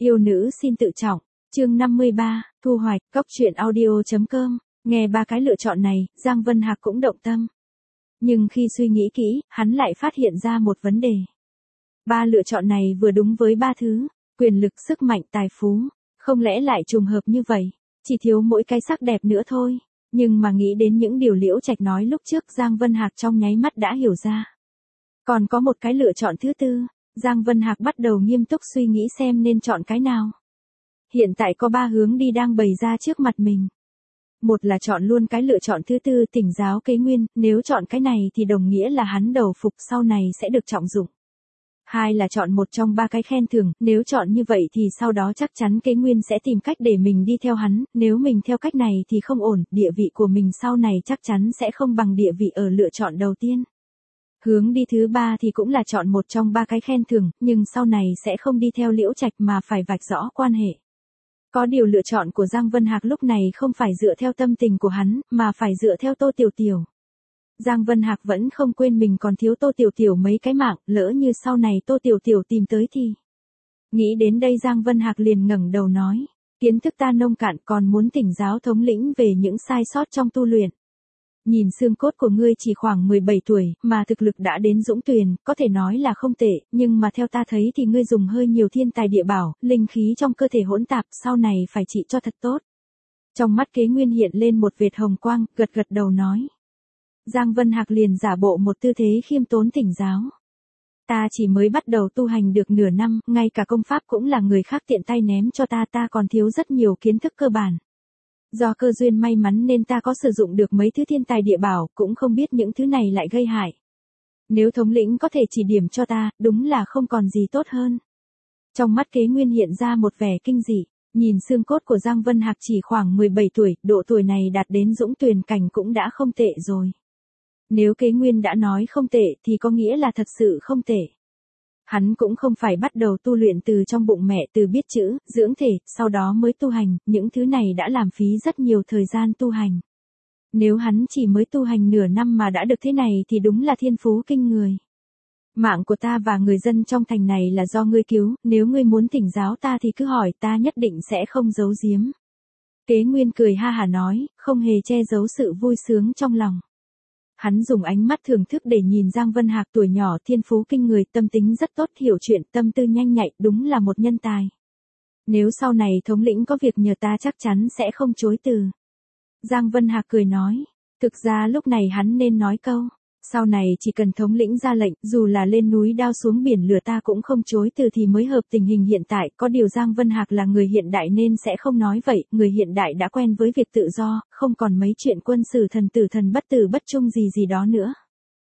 Yêu nữ xin tự trọng, chương 53, thu hoạch, cốc truyện audio.com, nghe ba cái lựa chọn này, Giang Vân Hạc cũng động tâm. Nhưng khi suy nghĩ kỹ, hắn lại phát hiện ra một vấn đề. Ba lựa chọn này vừa đúng với ba thứ, quyền lực, sức mạnh, tài phú, không lẽ lại trùng hợp như vậy, chỉ thiếu mỗi cái sắc đẹp nữa thôi. Nhưng mà nghĩ đến những điều Liễu Trạch nói lúc trước, Giang Vân Hạc trong nháy mắt đã hiểu ra. Còn có một cái lựa chọn thứ tư, Giang Vân Hạc bắt đầu nghiêm túc suy nghĩ xem nên chọn cái nào. Hiện tại có ba hướng đi đang bày ra trước mặt mình. Một là chọn luôn cái lựa chọn thứ tư, Tỉnh giáo Kế Nguyên, nếu chọn cái này thì đồng nghĩa là hắn đầu phục sau này sẽ được trọng dụng. Hai là chọn một trong ba cái khen thưởng, nếu chọn như vậy thì sau đó chắc chắn Kế Nguyên sẽ tìm cách để mình đi theo hắn, nếu mình theo cách này thì không ổn, địa vị của mình sau này chắc chắn sẽ không bằng địa vị ở lựa chọn đầu tiên. Hướng đi thứ ba thì cũng là chọn một trong ba cái khen thưởng, nhưng sau này sẽ không đi theo Liễu Trạch mà phải vạch rõ quan hệ. Có điều lựa chọn của Giang Vân Hạc lúc này không phải dựa theo tâm tình của hắn, mà phải dựa theo Tô Tiểu Tiểu. Giang Vân Hạc vẫn không quên mình còn thiếu Tô Tiểu Tiểu mấy cái mạng, lỡ như sau này Tô Tiểu Tiểu tìm tới thì. Nghĩ đến đây Giang Vân Hạc liền ngẩng đầu nói, kiến thức ta nông cạn, còn muốn thỉnh giáo thống lĩnh về những sai sót trong tu luyện. Nhìn xương cốt của ngươi chỉ khoảng 17 tuổi, mà thực lực đã đến Dũng Tuyền, có thể nói là không tệ, nhưng mà theo ta thấy thì ngươi dùng hơi nhiều thiên tài địa bảo, linh khí trong cơ thể hỗn tạp, sau này phải trị cho thật tốt. Trong mắt Kế Nguyên hiện lên một vệt hồng quang, gật gật đầu nói. Giang Vân Hạc liền giả bộ một tư thế khiêm tốn thỉnh giáo. Ta chỉ mới bắt đầu tu hành được nửa năm, ngay cả công pháp cũng là người khác tiện tay ném cho ta còn thiếu rất nhiều kiến thức cơ bản. Do cơ duyên may mắn nên ta có sử dụng được mấy thứ thiên tài địa bảo, cũng không biết những thứ này lại gây hại. Nếu thống lĩnh có thể chỉ điểm cho ta, đúng là không còn gì tốt hơn. Trong mắt Kế Nguyên hiện ra một vẻ kinh dị, nhìn xương cốt của Giang Vân Hạc chỉ khoảng 17 tuổi, độ tuổi này đạt đến Dũng Tuyền cảnh cũng đã không tệ rồi. Nếu Kế Nguyên đã nói không tệ thì có nghĩa là thật sự không tệ. Hắn cũng không phải bắt đầu tu luyện từ trong bụng mẹ, từ biết chữ, dưỡng thể, sau đó mới tu hành, những thứ này đã làm phí rất nhiều thời gian tu hành. Nếu hắn chỉ mới tu hành nửa năm mà đã được thế này thì đúng là thiên phú kinh người. Mạng của ta và người dân trong thành này là do ngươi cứu, nếu ngươi muốn thỉnh giáo ta thì cứ hỏi, ta nhất định sẽ không giấu giếm. Kế Nguyên cười ha hả nói, không hề che giấu sự vui sướng trong lòng. Hắn dùng ánh mắt thưởng thức để nhìn Giang Vân Hạc, tuổi nhỏ thiên phú kinh người, tâm tính rất tốt, hiểu chuyện, tâm tư nhanh nhạy, đúng là một nhân tài. Nếu sau này thống lĩnh có việc nhờ ta chắc chắn sẽ không chối từ. Giang Vân Hạc cười nói, thực ra lúc này hắn nên nói câu, sau này chỉ cần thống lĩnh ra lệnh, dù là lên núi đao xuống biển lửa ta cũng không chối từ thì mới hợp tình hình hiện tại, có điều Giang Vân Hạc là người hiện đại nên sẽ không nói vậy, người hiện đại đã quen với việc tự do, không còn mấy chuyện quân sử thần tử thần bất tử bất trung gì đó nữa.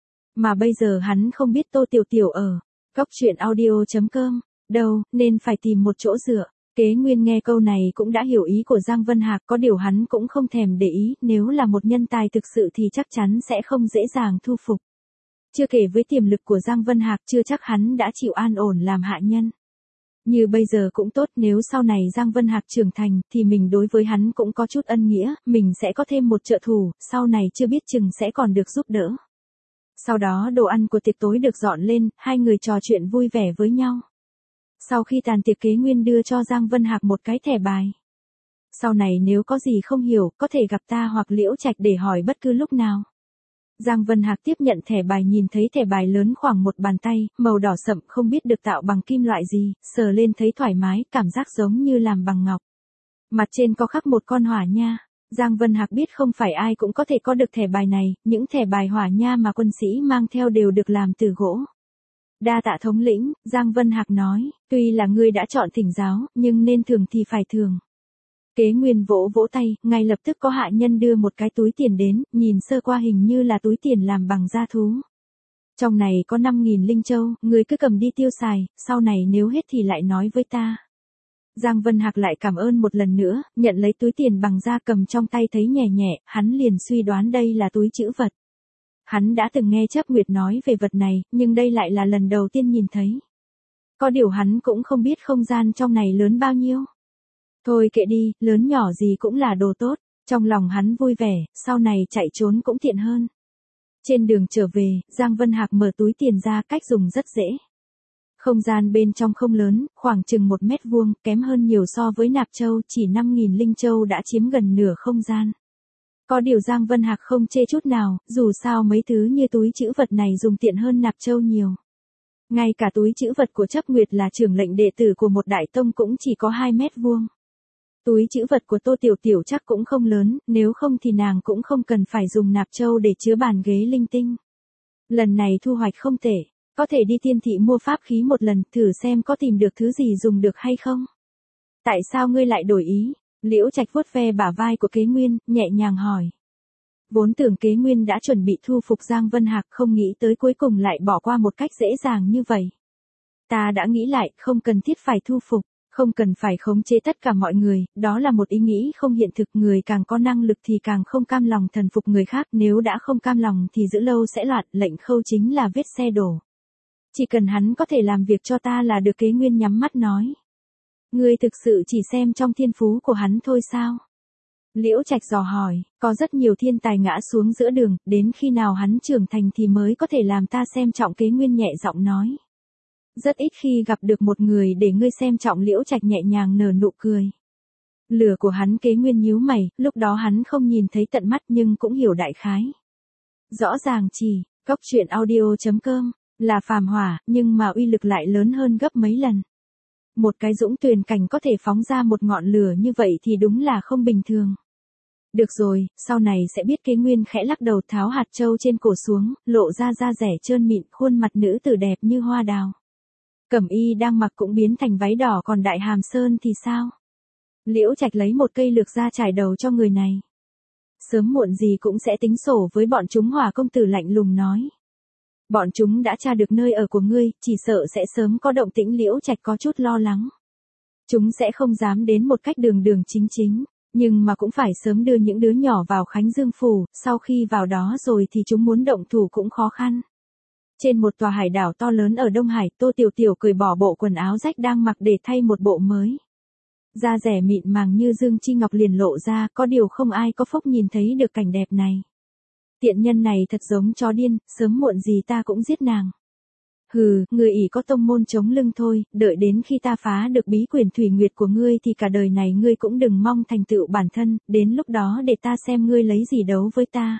Mà bây giờ hắn không biết Tô Tiểu Tiểu ở cốc truyện audio.com đâu, nên phải tìm một chỗ dựa. Kế Nguyên nghe câu này cũng đã hiểu ý của Giang Vân Hạc, có điều hắn cũng không thèm để ý, nếu là một nhân tài thực sự thì chắc chắn sẽ không dễ dàng thu phục. Chưa kể với tiềm lực của Giang Vân Hạc chưa chắc hắn đã chịu an ổn làm hạ nhân. Như bây giờ cũng tốt, nếu sau này Giang Vân Hạc trưởng thành thì mình đối với hắn cũng có chút ân nghĩa, mình sẽ có thêm một trợ thủ, sau này chưa biết chừng sẽ còn được giúp đỡ. Sau đó đồ ăn của tiệc tối được dọn lên, hai người trò chuyện vui vẻ với nhau. Sau khi tàn tiệc Kế Nguyên đưa cho Giang Vân Hạc một cái thẻ bài. Sau này nếu có gì không hiểu, có thể gặp ta hoặc Liễu Trạch để hỏi bất cứ lúc nào. Giang Vân Hạc tiếp nhận thẻ bài, nhìn thấy thẻ bài lớn khoảng một bàn tay, màu đỏ sậm, không biết được tạo bằng kim loại gì, sờ lên thấy thoải mái, cảm giác giống như làm bằng ngọc. Mặt trên có khắc một con hỏa nha. Giang Vân Hạc biết không phải ai cũng có thể có được thẻ bài này, những thẻ bài hỏa nha mà quân sĩ mang theo đều được làm từ gỗ. Đa tạ thống lĩnh, Giang Vân Hạc nói, tuy là ngươi đã chọn thỉnh giáo, nhưng nên thường thì phải thường. Kế Nguyên vỗ vỗ tay, ngay lập tức có hạ nhân đưa một cái túi tiền đến, nhìn sơ qua hình như là túi tiền làm bằng da thú. Trong này có 5.000 linh châu, ngươi cứ cầm đi tiêu xài, sau này nếu hết thì lại nói với ta. Giang Vân Hạc lại cảm ơn một lần nữa, nhận lấy túi tiền bằng da cầm trong tay thấy nhẹ nhẹ, hắn liền suy đoán đây là túi trữ vật. Hắn đã từng nghe Chấp Nguyệt nói về vật này, nhưng đây lại là lần đầu tiên nhìn thấy. Có điều hắn cũng không biết không gian trong này lớn bao nhiêu. Thôi kệ đi, lớn nhỏ gì cũng là đồ tốt, trong lòng hắn vui vẻ, sau này chạy trốn cũng tiện hơn. Trên đường trở về, Giang Vân Hạc mở túi tiền ra, cách dùng rất dễ. Không gian bên trong không lớn, khoảng chừng 1 mét vuông, kém hơn nhiều so với nạp châu, chỉ 5.000 linh châu đã chiếm gần nửa không gian. Có điều Giang Vân Hạc không chê chút nào, dù sao mấy thứ như túi trữ vật này dùng tiện hơn nạp châu nhiều. Ngay cả túi trữ vật của Chấp Nguyệt là trưởng lệnh đệ tử của một đại tông cũng chỉ có 2 mét vuông. Túi trữ vật của Tô Tiểu Tiểu chắc cũng không lớn, nếu không thì nàng cũng không cần phải dùng nạp châu để chứa bàn ghế linh tinh. Lần này thu hoạch không tệ, có thể đi tiên thị mua pháp khí một lần, thử xem có tìm được thứ gì dùng được hay không. Tại sao ngươi lại đổi ý? Liễu Trạch vuốt ve bả vai của Kế Nguyên, nhẹ nhàng hỏi. Vốn tưởng Kế Nguyên đã chuẩn bị thu phục Giang Vân Hạc, không nghĩ tới cuối cùng lại bỏ qua một cách dễ dàng như vậy. Ta đã nghĩ lại, không cần thiết phải thu phục, không cần phải khống chế tất cả mọi người, đó là một ý nghĩ không hiện thực, người càng có năng lực thì càng không cam lòng thần phục người khác, nếu đã không cam lòng thì giữ lâu sẽ loạn, lệnh Khâu chính là vết xe đổ. Chỉ cần hắn có thể làm việc cho ta là được. Kế Nguyên nhắm mắt nói. Ngươi thực sự chỉ xem trong thiên phú của hắn thôi sao? Liễu Trạch dò hỏi, có rất nhiều thiên tài ngã xuống giữa đường, đến khi nào hắn trưởng thành thì mới có thể làm ta xem trọng. Kế Nguyên nhẹ giọng nói. Rất ít khi gặp được một người để ngươi xem trọng. Liễu Trạch nhẹ nhàng nở nụ cười. Lửa của hắn. Kế Nguyên nhíu mày, lúc đó hắn không nhìn thấy tận mắt nhưng cũng hiểu đại khái. Rõ ràng chỉ, cốc truyện audio.com, là phàm hỏa, nhưng mà uy lực lại lớn hơn gấp mấy lần. Một cái dũng tuyền cảnh có thể phóng ra một ngọn lửa như vậy thì đúng là không bình thường. Được rồi, sau này sẽ biết. Kế Nguyên khẽ lắc đầu, tháo hạt châu trên cổ xuống, lộ ra da dẻ trơn mịn, khuôn mặt nữ tử đẹp như hoa đào. Cẩm y đang mặc cũng biến thành váy đỏ, còn Đại Hàm Sơn thì sao? Liễu Trạch lấy một cây lược ra trải đầu cho người này. Sớm muộn gì cũng sẽ tính sổ với bọn chúng. Hỏa công tử lạnh lùng nói. Bọn chúng đã tra được nơi ở của ngươi, chỉ sợ sẽ sớm có động tĩnh. Liễu Trạch có chút lo lắng. Chúng sẽ không dám đến một cách đường đường chính chính, nhưng mà cũng phải sớm đưa những đứa nhỏ vào Khánh Dương Phủ, sau khi vào đó rồi thì chúng muốn động thủ cũng khó khăn. Trên một tòa hải đảo to lớn ở Đông Hải, Tô Tiểu Tiểu cởi bỏ bộ quần áo rách đang mặc để thay một bộ mới. Da dẻ mịn màng như dương chi ngọc liền lộ ra, có điều không ai có phúc nhìn thấy được cảnh đẹp này. Tiện nhân này thật giống chó điên, sớm muộn gì ta cũng giết nàng. Hừ, người ỷ có tông môn chống lưng thôi, đợi đến khi ta phá được bí quyển thủy nguyệt của ngươi thì cả đời này ngươi cũng đừng mong thành tựu bản thân, đến lúc đó để ta xem ngươi lấy gì đấu với ta.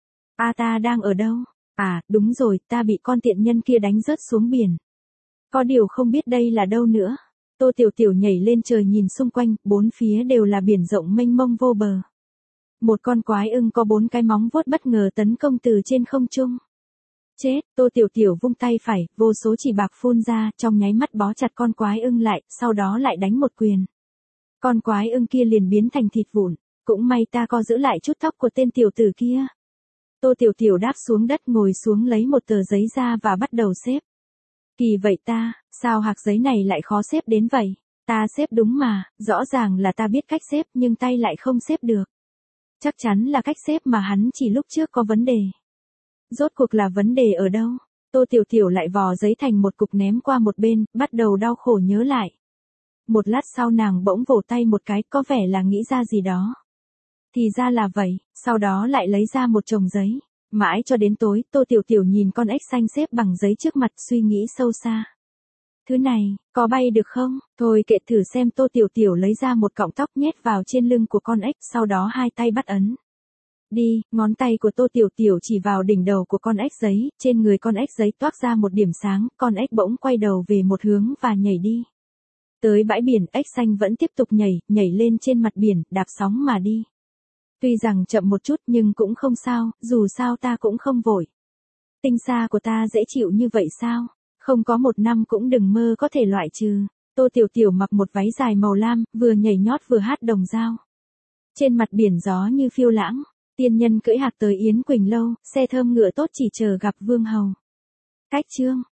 Ta đang ở đâu? À, đúng rồi, ta bị con tiện nhân kia đánh rớt xuống biển. Có điều không biết đây là đâu nữa. Tô Tiểu Tiểu nhảy lên trời nhìn xung quanh, bốn phía đều là biển rộng mênh mông vô bờ. Một con quái ưng có 4 cái móng vuốt bất ngờ tấn công từ trên không trung. Chết, Tô Tiểu Tiểu vung tay phải, vô số chỉ bạc phun ra, trong nháy mắt bó chặt con quái ưng lại, sau đó lại đánh một quyền. Con quái ưng kia liền biến thành thịt vụn, cũng may ta có giữ lại chút tóc của tên tiểu tử kia. Tô Tiểu Tiểu đáp xuống đất, ngồi xuống lấy một tờ giấy ra và bắt đầu xếp. Kỳ vậy ta, sao hạc giấy này lại khó xếp đến vậy? Ta xếp đúng mà, rõ ràng là ta biết cách xếp nhưng tay lại không xếp được. Chắc chắn là cách xếp mà hắn chỉ lúc trước có vấn đề. Rốt cuộc là vấn đề ở đâu? Tô Tiểu Tiểu lại vò giấy thành một cục ném qua một bên, bắt đầu đau khổ nhớ lại. Một lát sau nàng bỗng vỗ tay một cái, có vẻ là nghĩ ra gì đó. Thì ra là vậy, sau đó lại lấy ra một chồng giấy. Mãi cho đến tối, Tô Tiểu Tiểu nhìn con ếch xanh xếp bằng giấy trước mặt, suy nghĩ sâu xa. Thứ này, có bay được không? Thôi kệ, thử xem. Tô Tiểu Tiểu lấy ra một cọng tóc nhét vào trên lưng của con ếch, sau đó hai tay bắt ấn. Đi, ngón tay của Tô Tiểu Tiểu chỉ vào đỉnh đầu của con ếch giấy, trên người con ếch giấy toát ra một điểm sáng, con ếch bỗng quay đầu về một hướng và nhảy đi. Tới bãi biển, ếch xanh vẫn tiếp tục nhảy lên trên mặt biển, đạp sóng mà đi. Tuy rằng chậm một chút nhưng cũng không sao, dù sao ta cũng không vội. Tinh xa của ta dễ chịu như vậy sao? Không có 1 năm cũng đừng mơ có thể loại trừ. Tô Tiểu Tiểu mặc một váy dài màu lam, vừa nhảy nhót vừa hát đồng dao. Trên mặt biển gió như phiêu lãng, tiên nhân cưỡi hạc tới Yến Quỳnh lâu, xe thơm ngựa tốt chỉ chờ gặp vương hầu. Cách chương